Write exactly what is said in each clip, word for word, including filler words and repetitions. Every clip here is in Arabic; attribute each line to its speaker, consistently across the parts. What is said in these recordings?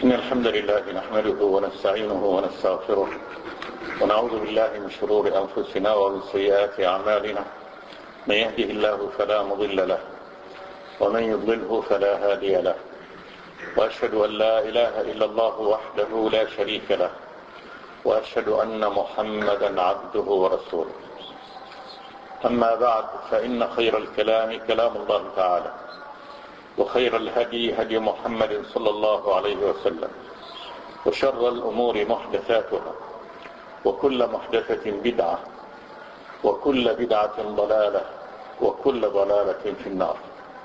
Speaker 1: إن الحمد لله نحمده ونستعينه ونستغفره ونعوذ بالله من شرور أنفسنا ومن سيئات أعمالنا. من يهده الله فلا مضل له ومن يضلله فلا هادي له، وأشهد أن لا إله إلا الله وحده لا شريك له، وأشهد أن محمدا عبده ورسوله. أما بعد، فإن خير الكلام كلام الله تعالى، وخير الهدي هدي محمد صلى الله عليه وسلم، وشر الأمور محدثاتها، وكل محدثة بدعة، وكل بدعة ضلالة، وكل ضلالة في النار.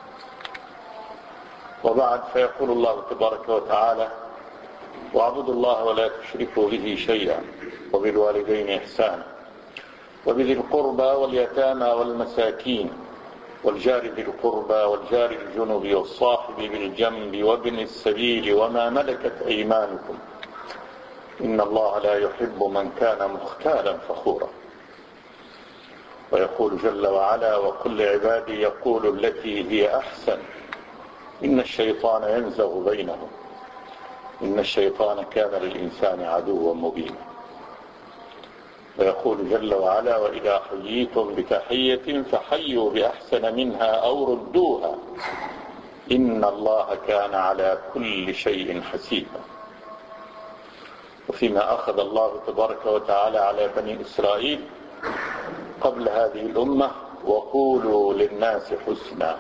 Speaker 1: وبعد، فيقول الله تبارك وتعالى: واعبدوا الله ولا تشركوا به شيئا وبالوالدين إحسانا وبذي القربى واليتامى والمساكين والجار ذي القربى والجار الجنب والصاحب بالجنب وابن السبيل وما ملكت أيمانكم إن الله لا يحب من كان مختالا فخورا. ويقول جل وعلا: وقل لعبادي يقولوا التي هي أحسن إن الشيطان ينزغ بينهم إن الشيطان كان للإنسان عدوا مبينا. ويقول جل وعلا: وإذا حييتم بتحية فحيوا بأحسن منها أو ردوها إن الله كان على كل شيء حسيبا. وفيما أخذ الله تبارك وتعالى على بني إسرائيل قبل هذه الأمة: وقولوا للناس حسنا.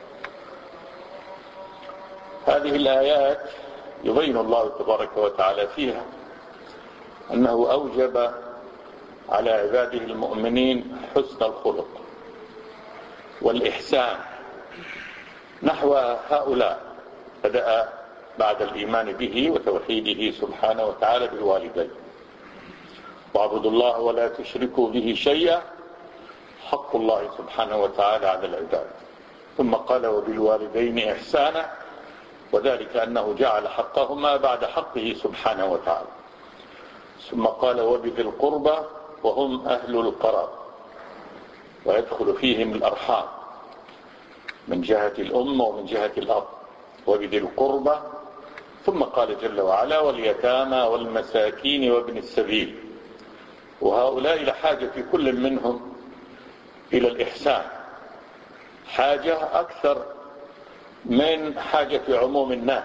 Speaker 1: هذه الآيات يبين الله تبارك وتعالى فيها أنه أوجب على عباده المؤمنين حسن الخلق والإحسان نحو هؤلاء. بدأ بعد الإيمان به وتوحيده سبحانه وتعالى بالوالدين: واعبدوا الله ولا تشركوا به شيئا، حق الله سبحانه وتعالى على العباد. ثم قال: وبالوالدين إحسانا، وذلك أنه جعل حقهما بعد حقه سبحانه وتعالى. ثم قال: وبذي القربى، وهم أهل القرابة، ويدخل فيهم الأرحام من جهة الأم ومن جهة الأب. وبذي القربى، ثم قال جل وعلا: واليتامى والمساكين وابن السبيل. وهؤلاء لحاجة كل منهم إلى الإحسان، حاجة أكثر من حاجة عموم الناس.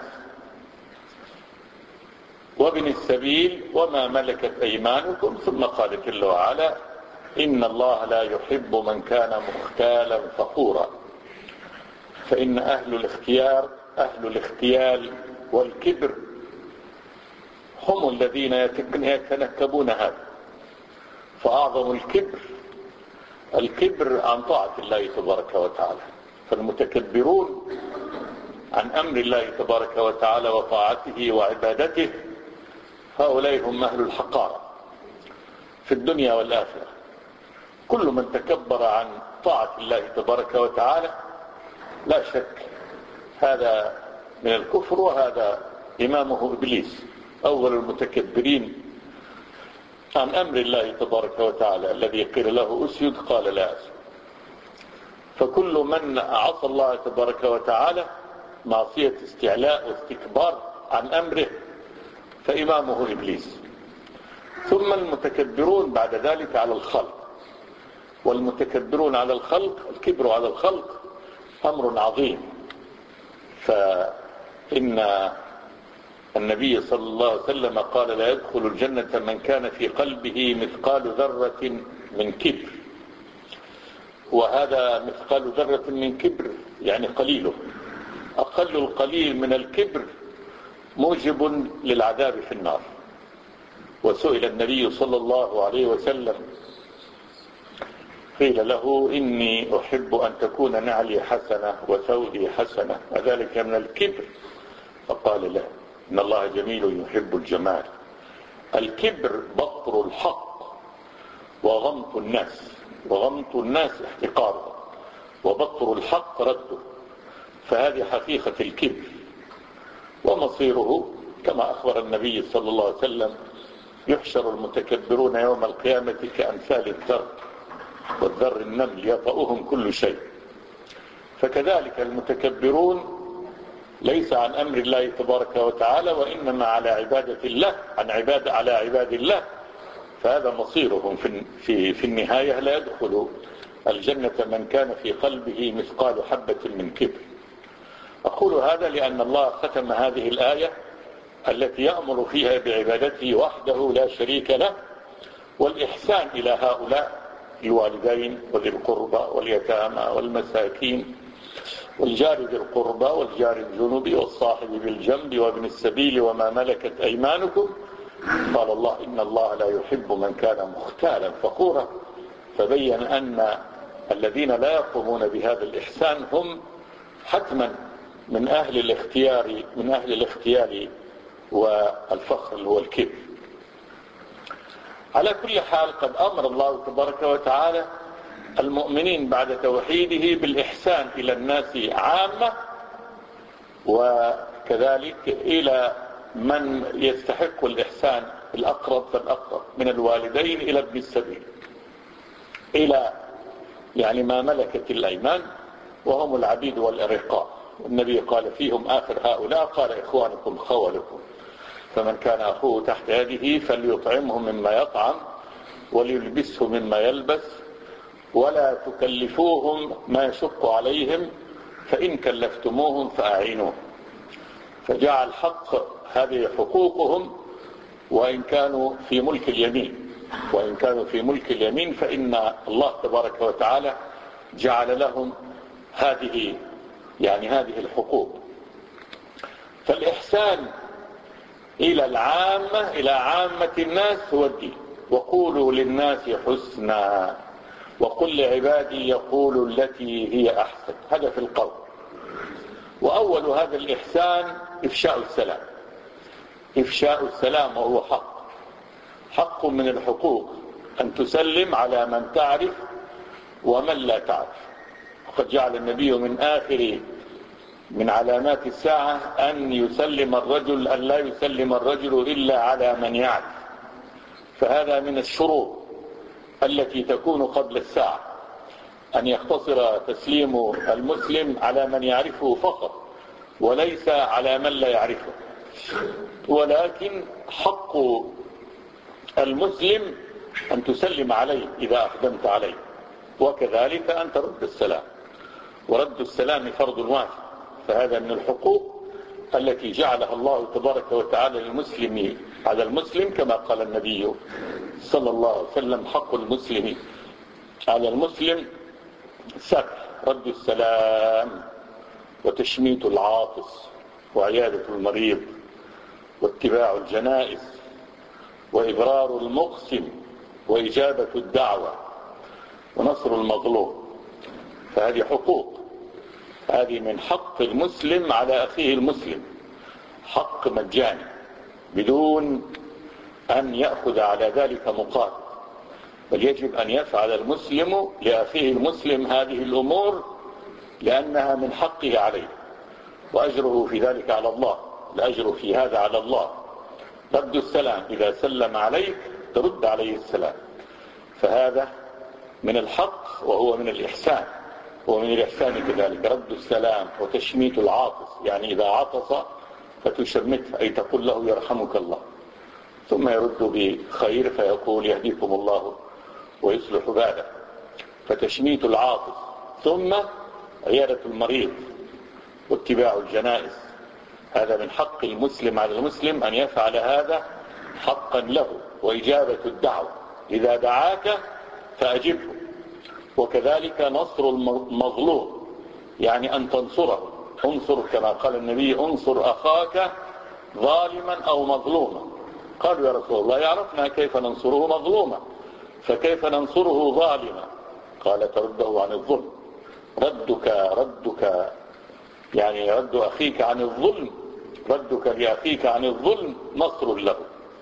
Speaker 1: وابن السبيل وما ملكت أيمانكم. ثم قال جل وعلا: إن الله لا يحب من كان مختالا فخورا. فإن أهل الاختيار أهل الاختيال والكبر هم الذين يتنكبون هذا. فأعظم الكبر الكبر عن طاعة الله تبارك وتعالى. فالمتكبرون عن أمر الله تبارك وتعالى وطاعته وعبادته هؤلاء هم أهل الحقارة في الدنيا والآخرة. كل من تكبر عن طاعة الله تبارك وتعالى لا شك هذا من الكفر، وهذا إمامه إبليس أول المتكبرين عن أمر الله تبارك وتعالى، الذي قيل له أسجد قال لا أسجد. فكل من عصى الله تبارك وتعالى معصية استعلاء واستكبار عن أمره فإمامه إبليس. ثم المتكبرون بعد ذلك على الخلق. والمتكبرون على الخلق، الكبر على الخلق أمر عظيم. فإن النبي صلى الله عليه وسلم قال: لا يدخل الجنة من كان في قلبه مثقال ذرة من كبر. وهذا مثقال ذرة من كبر يعني قليله. أقل القليل من الكبر موجب للعذاب في النار. وسئل النبي صلى الله عليه وسلم، قيل له: إني أحب أن تكون نعلي حسنة وثوبي حسنة، أذلك من الكبر؟ فقال: لا، إن الله جميل يحب الجمال. الكبر بطر الحق وغمط الناس، وغمط الناس احتقاره، وبطر الحق رده. فهذه حقيقة الكبر. ومصيره كما أخبر النبي صلى الله عليه وسلم: يحشر المتكبرون يوم القيامة كأمثال الذر، والذر النمل يطأهم كل شيء. فكذلك المتكبرون ليس عن أمر الله تبارك وتعالى، وإنما على عبادة الله، عن عبادة على عباد الله. فهذا مصيرهم في في في النهاية. لا يدخل الجنة من كان في قلبه مثقال حبة من كبر. أقول هذا لأن الله ختم هذه الآية التي يأمر فيها بعبادته وحده لا شريك له، والإحسان إلى هؤلاء الوالدين وذي القربى واليتامى والمساكين والجار ذي القربى والجار الجنوب والصاحب بالجنب وابن السبيل وما ملكت أيمانكم. قال الله إن الله لا يحب من كان مختالا فخورا. فبين أن الذين لا يقومون بهذا الإحسان هم حتما من أهل الاختيار من أهل الاختيار والفخر والكبر. على كل حال قد أمر الله تبارك وتعالى المؤمنين بعد توحيده بالإحسان إلى الناس عامة، وكذلك إلى من يستحق الإحسان الأقرب فالأقرب من الوالدين إلى ابن السبيل، إلى يعني ما ملكت الأيمان وهم العبيد والرقاق. والنبي قال فيهم آخر هؤلاء قال إخوانكم خولكم، فمن كان أخوه تحت يده فليطعمه مما يطعم وليلبسه مما يلبس ولا تكلفوهم ما يشق عليهم فإن كلفتموهم فأعينوهم. فجعل حق هذه حقوقهم وإن كانوا في ملك اليمين وإن كانوا في ملك اليمين فإن الله تبارك وتعالى جعل لهم هذه يعني هذه الحقوق. فالإحسان إلى العامة إلى عامة الناس هو الدين. وقولوا للناس حسنا وقل لعبادي يقولوا التي هي أحسن. هذا في القول. وأول هذا الإحسان إفشاء السلام. إفشاء السلام وهو حق حق من الحقوق أن تسلم على من تعرف ومن لا تعرف. وقد جعل النبي من آخر من علامات الساعة أن يسلم الرجل أن لا يسلم الرجل إلا على من يعرف. فهذا من الشروط التي تكون قبل الساعة، أن يقتصر تسليم المسلم على من يعرفه فقط وليس على من لا يعرفه. ولكن حق المسلم أن تسلم عليه إذا أقدمت عليه، وكذلك أن ترد السلام، ورد السلام فرض واجب. فهذا من الحقوق التي جعلها الله تبارك وتعالى للمسلم على المسلم، كما قال النبي صلى الله عليه وسلم حق المسلم على المسلم سبع: رد السلام وتشميت العاطس وعيادة المريض واتباع الجنائز وإبرار المقسم وإجابة الدعوة ونصر المظلوم. فهذه حقوق، هذه من حق المسلم على أخيه المسلم، حق مجاني بدون أن يأخذ على ذلك مقابل، بل يجب أن يفعل المسلم لأخيه المسلم هذه الأمور لأنها من حقه عليه، وأجره في ذلك على الله. الأجر في هذا على الله. رد السلام، إذا سلم عليك ترد عليه السلام، فهذا من الحق وهو من الإحسان. ومن الإحسان كذلك رد السلام وتشميت العاطس، يعني إذا عطس فتشمته، أي تقول له يرحمك الله، ثم يرد بخير فيقول يهديكم الله ويصلح باله. فتشميت العاطس، ثم عيادة المريض واتباع الجنائز. هذا من حق المسلم على المسلم أن يفعل هذا حقا له. وإجابة الدعوة، إذا دعاك فأجبه. وكذلك نصر المظلوم، يعني أن تنصره. انصر كما قال النبي انصر أخاك ظالما أو مظلوما. قالوا يا رسول الله يعرفنا كيف ننصره مظلوما، فكيف ننصره ظالما؟ قال ترده عن الظلم. ردك ردك يعني رد أخيك عن الظلم، ردك لأخيك عن الظلم نصر له.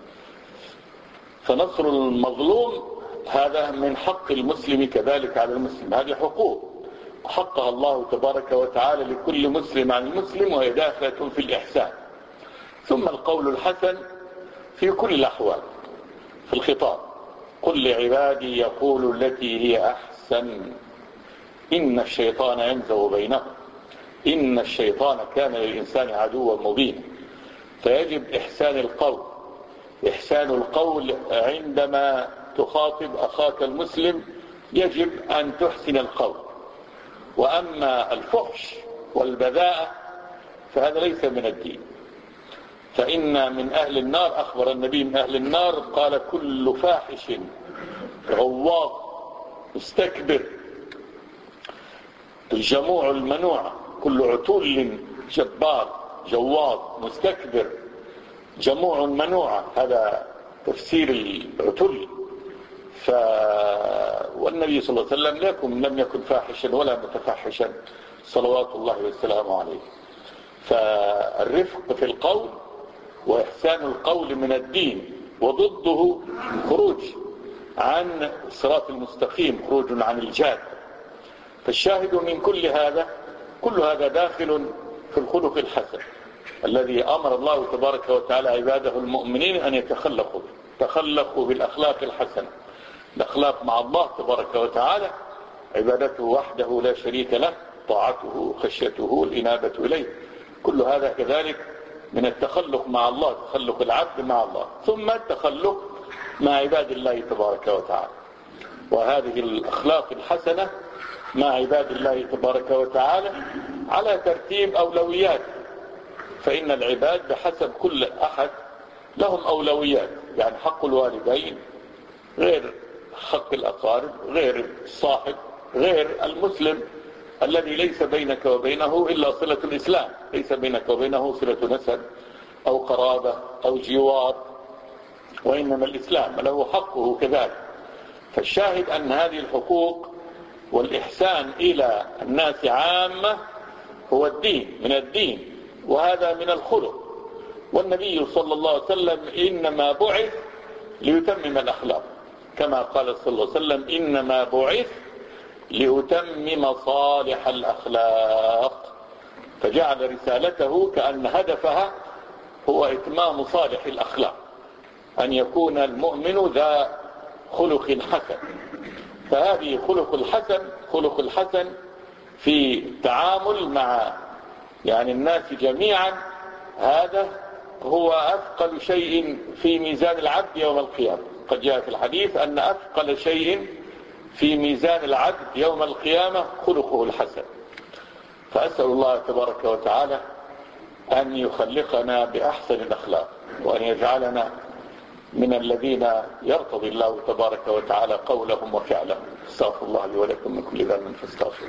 Speaker 1: فنصر المظلوم هذا من حق المسلم كذلك على المسلم. هذه حقوق حقها الله تبارك وتعالى لكل مسلم عن المسلم، وهي داخلة في الإحسان. ثم القول الحسن في كل الأحوال في الخطاب: قل لعبادي يقول التي هي أحسن إن الشيطان ينزغ بينهم. إن الشيطان كان للإنسان عدوا مبينا. فيجب إحسان القول، إحسان القول عندما تخاطب أخاك المسلم يجب أن تحسن القول. وأما الفحش والبذاءة فهذا ليس من الدين. فإن من أهل النار، أخبر النبي من أهل النار قال: كل فاحش غواض مستكبر الجموع المنوع، كل عتول جبار جواض مستكبر جموع منوع، هذا تفسير العتل. ف... والنبي صلى الله عليه وسلم لكم لم يكن فاحشا ولا متفحشا صلوات الله وسلامه عليه. فالرفق في القول وإحسان القول من الدين، وضده خروج عن الصراط المستقيم، خروج عن الجاد. فالشاهد من كل هذا، كل هذا داخل في الخلق الحسن الذي أمر الله تبارك وتعالى عباده المؤمنين أن يتخلقوا تخلقوا بالأخلاق الحسنة. الأخلاق مع الله تبارك وتعالى عبادته وحده لا شريك له، طاعته، خشيته، الإنابة إليه، كل هذا كذلك من التخلق مع الله، تخلق العبد مع الله، ثم التخلق مع عباد الله تبارك وتعالى. وهذه الأخلاق الحسنة مع عباد الله تبارك وتعالى على ترتيب أولويات. فإن العباد بحسب كل أحد لهم أولويات، يعني حق الوالدين غير حق الأقارب، غير الصاحب، غير المسلم الذي ليس بينك وبينه إلا صلة الإسلام، ليس بينك وبينه صلة نسب أو قرابة أو جوار، وإنما الإسلام له حقه كذلك. فالشاهد أن هذه الحقوق والإحسان إلى الناس عامة هو الدين، من الدين، وهذا من الخلق. والنبي صلى الله عليه وسلم إنما بعث ليتمم الأخلاق، كما قال صلى الله عليه وسلم: إنما بعث ليتمم صالح الأخلاق. فجعل رسالته كأن هدفها هو إتمام صالح الأخلاق، أن يكون المؤمن ذا خلق حسن. فهذه خلق الحسن، خلق الحسن في التعامل مع يعني الناس جميعا، هذا هو أثقل شيء في ميزان العبد يوم القيامة. قد جاء في الحديث أن أثقل شيء في ميزان العبد يوم القيامة خلقه الحسن. فأسأل الله تبارك وتعالى أن يخلقنا بأحسن الأخلاق، وأن يجعلنا من الذين يرتضي الله تبارك وتعالى قولهم وفعلهم. استغفر الله لي ولكم من كل ذنب فاستغفروه.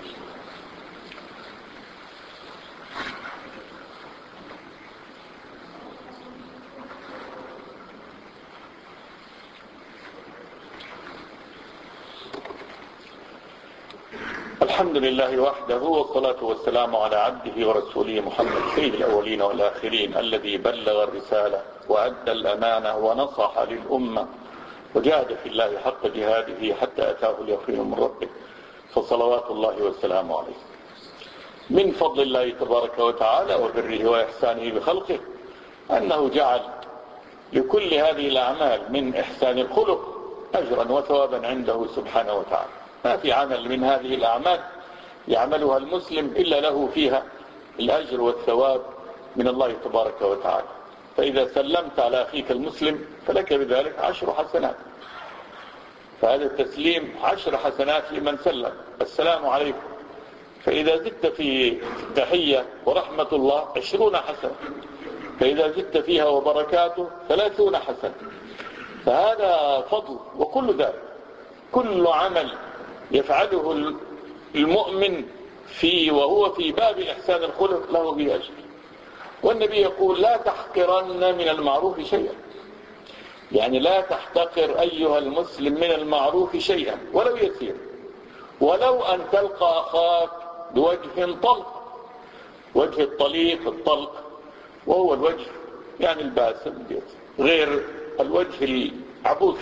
Speaker 1: الحمد لله وحده، والصلاة والسلام على عبده ورسوله محمد سيد الأولين والآخرين، الذي بلغ الرسالة وأدى الأمانة ونصح للأمة وجاهد في الله حق جهاده حتى أتاه اليقين من ربه، فصلوات الله والسلام عليه. من فضل الله تبارك وتعالى وبره وإحسانه بخلقه أنه جعل لكل هذه الأعمال من إحسان الخلق أجرا وثوابا عنده سبحانه وتعالى. ما في عمل من هذه الأعمال يعملها المسلم إلا له فيها الأجر والثواب من الله تبارك وتعالى. فإذا سلمت على أخيك المسلم فلك بذلك عشر حسنات، فهذا التسليم عشر حسنات لمن سلم. السلام عليكم، فإذا زدت في التحية ورحمة الله عشرون حسنة، فإذا زدت فيها وبركاته ثلاثون حسنة. فهذا فضل. وكل ذلك، كل عمل يفعله المؤمن في وهو في باب إحسان الخلق له به أجر. والنبي يقول: لا تحقرن من المعروف شيئا، يعني لا تحتقر أيها المسلم من المعروف شيئا ولو يسير، ولو أن تلقى أخاك بوجه طلق. وجه الطليق الطلق وهو الوجه يعني الباسم غير الوجه العبوس.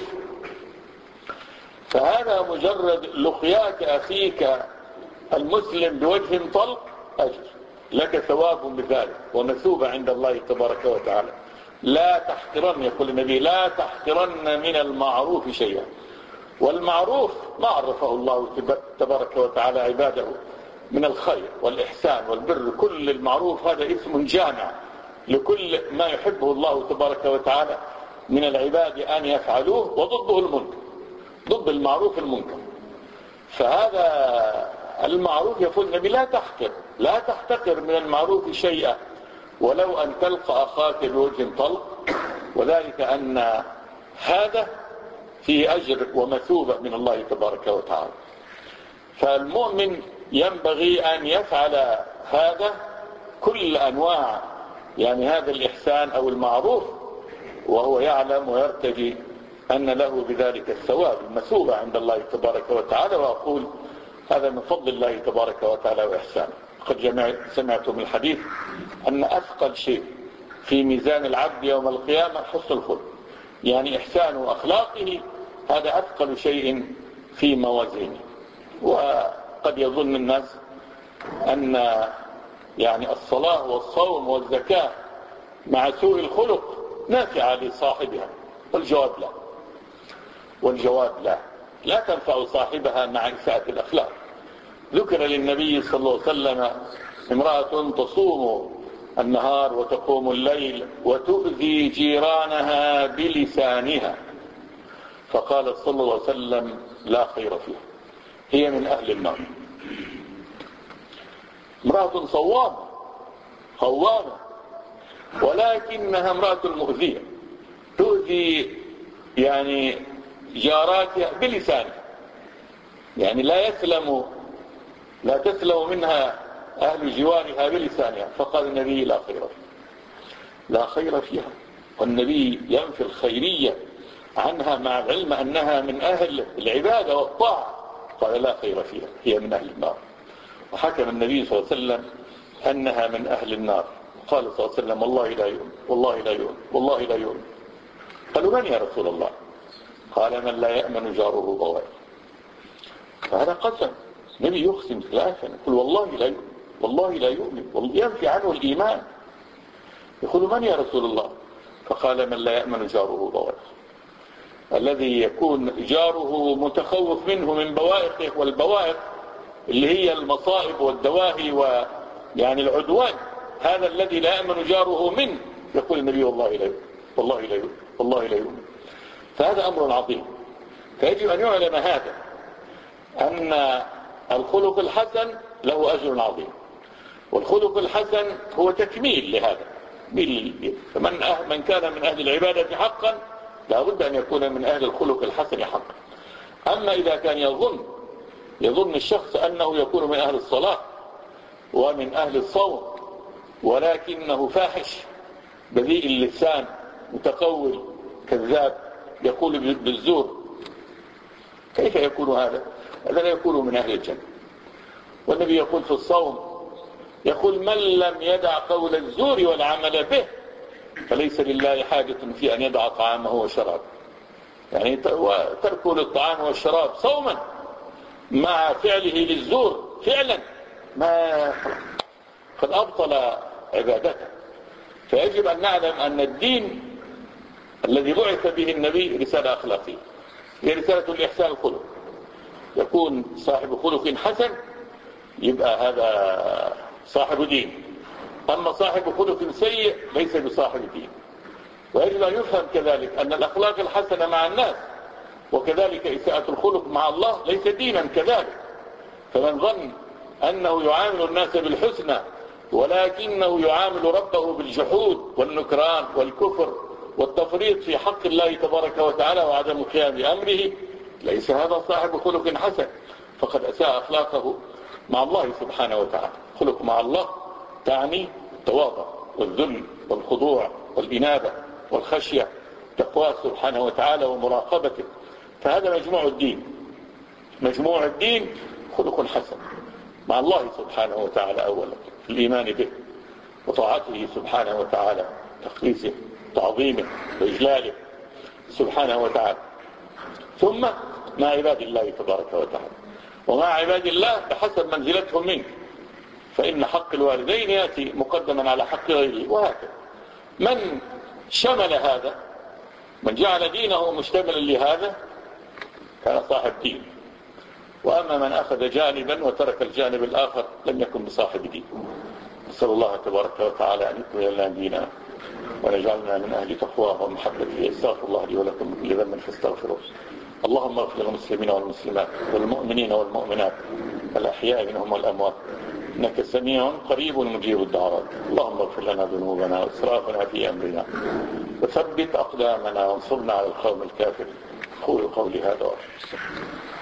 Speaker 1: فهذا مجرد لقياك أخيك المسلم بوجه طلق أجر، لك ثواب بذلك ومثوبة عند الله تبارك وتعالى. لا تحقرن، يقول النبي: لا تحقرن من المعروف شيئا. والمعروف ما عرفه الله تبارك وتعالى عباده من الخير والإحسان والبر، كل المعروف هذا اسم جامع لكل ما يحبه الله تبارك وتعالى من العباد أن يفعلوه، وضده المنكر، ضد المعروف المنكر. فهذا المعروف يقول النبي لا تحقر، لا تحتقر من المعروف شيئا ولو أن تلقى أخاك بوجه طلق، وذلك أن هذا فيه أجر ومثوبة من الله تبارك وتعالى. فالمؤمن ينبغي أن يفعل هذا كل أنواع يعني هذا الإحسان أو المعروف، وهو يعلم ويرتجي أن له بذلك الثواب المثوبة عند الله تبارك وتعالى. وأقول هذا من فضل الله تبارك وتعالى وإحسانه. قد سمعتم الحديث أن أثقل شيء في ميزان العبد يوم القيامة حسن الخلق، يعني إحسان وأخلاقه هذا أثقل شيء في موازينه. وقد يظن الناس أن يعني الصلاة والصوم والزكاة مع سوء الخلق نافعة لصاحبها، والجواب لا، والجواب لا لا تنفع صاحبها مع إساءة الأخلاق. ذكر للنبي صلى الله عليه وسلم امرأة تصوم النهار وتقوم الليل وتؤذي جيرانها بلسانها، فقال صلى الله عليه وسلم لا خير فيها، هي من أهل النار. امرأة صوامة قوامة، ولكنها امرأة مؤذية، تؤذي يعني جاراتها بلسانها، يعني لا يسلم لا تسلم منها أهل جوارها بلسانها. فقال النبي لا خير فيها، لا خير فيها. والنبي ينفي الخيرية عنها مع العلم أنها من أهل العبادة والطاعة، قال لا خير فيها، هي من أهل النار. وحكم النبي صلى الله عليه وسلم أنها من أهل النار. قال صلى الله عليه وسلم والله لا يؤمن، والله لا يؤمن، والله لا يؤمن. قالوا من يا رسول الله؟ قال من لا يأمن جاره بوائه. فهذا قسم، النبي يقسم ثلاثا يقول والله لا يؤمن، والله لا يؤمن، ينفي عنه الإيمان. يقول من يا رسول الله؟ فقال من لا يأمن جاره بوائه، الذي يكون جاره متخوف منه من بوائقه، والبوائق اللي هي المصائب والدواهي ويعني العدوان، هذا الذي لا يأمن جاره منه. يقول النبي والله لا يؤمن، والله لا يؤمن، والله لا يؤمن. فهذا أمر عظيم، فيجب أن يعلم هذا أن الخلق الحسن له أجر عظيم، والخلق الحسن هو تكميل لهذا. فمن أه من كان من أهل العبادة حقا لا بد أن يكون من أهل الخلق الحسن حقا. أما إذا كان يظن يظن الشخص أنه يكون من أهل الصلاة ومن أهل الصوم ولكنه فاحش بذيء اللسان متقول كذاب يقول بالزور، كيف يكون هذا؟ هذا لا يكون من أهل الجنة. والنبي يقول في الصوم، يقول من لم يدع قول الزور والعمل به فليس لله حاجة في أن يدع طعامه وشرابه. يعني تركه للطعام والشراب صوما مع فعله للزور فعلا ما قد أبطل عبادته. فيجب أن نعلم أن الدين الذي بعث به النبي رسالة أخلاقية، هي رسالة الإحسان الخلق. يكون صاحب خلق حسن يبقى هذا صاحب دين، أما صاحب خلق سيء ليس بصاحب دين. ويجب أن يفهم كذلك أن الأخلاق الحسنة مع الناس وكذلك إساءة الخلق مع الله ليس دينا كذلك. فمن ظن أنه يعامل الناس بالحسنى ولكنه يعامل ربه بالجحود والنكران والكفر والتفريط في حق الله تبارك وتعالى وعدم قيام بأمره، ليس هذا صاحب خلق حسن، فقد أساء أخلاقه مع الله سبحانه وتعالى. خلق مع الله تعني التواضع والذل والخضوع والإنابة والخشية، تقواه سبحانه وتعالى ومراقبته. فهذا مجموع الدين، مجموع الدين خلق حسن مع الله سبحانه وتعالى أولا، الإيمان به وطاعته سبحانه وتعالى، تقديسه تعظيمه وإجلاله سبحانه وتعالى، ثم مع عباد الله تبارك وتعالى، ومع عباد الله بحسب منزلتهم منك، فإن حق الوالدين يأتي مقدما على حق غيره، وهكذا. من شمل هذا، من جعل دينه مشتملا لهذا كان صاحب دين. وأما من أخذ جانبا وترك الجانب الآخر لم يكن بصاحب دين. نسأل الله تبارك وتعالى أن يكمل لنا ديننا ونجعلنا من أهل تقواه ومحبته. استغفر الله لي ولكم من كل ذنب فاستغفروه. اللهم اغفر للمسلمين والمسلمات والمؤمنين والمؤمنات الأحياء منهم والأموات إنك سميع قريب مجيب الدعوات. اللهم اغفر لنا ذنوبنا وإسرافنا في أمرنا وثبت أقدامنا وانصرنا على القوم الكافرين. قولوا قولي هذا وأشهد.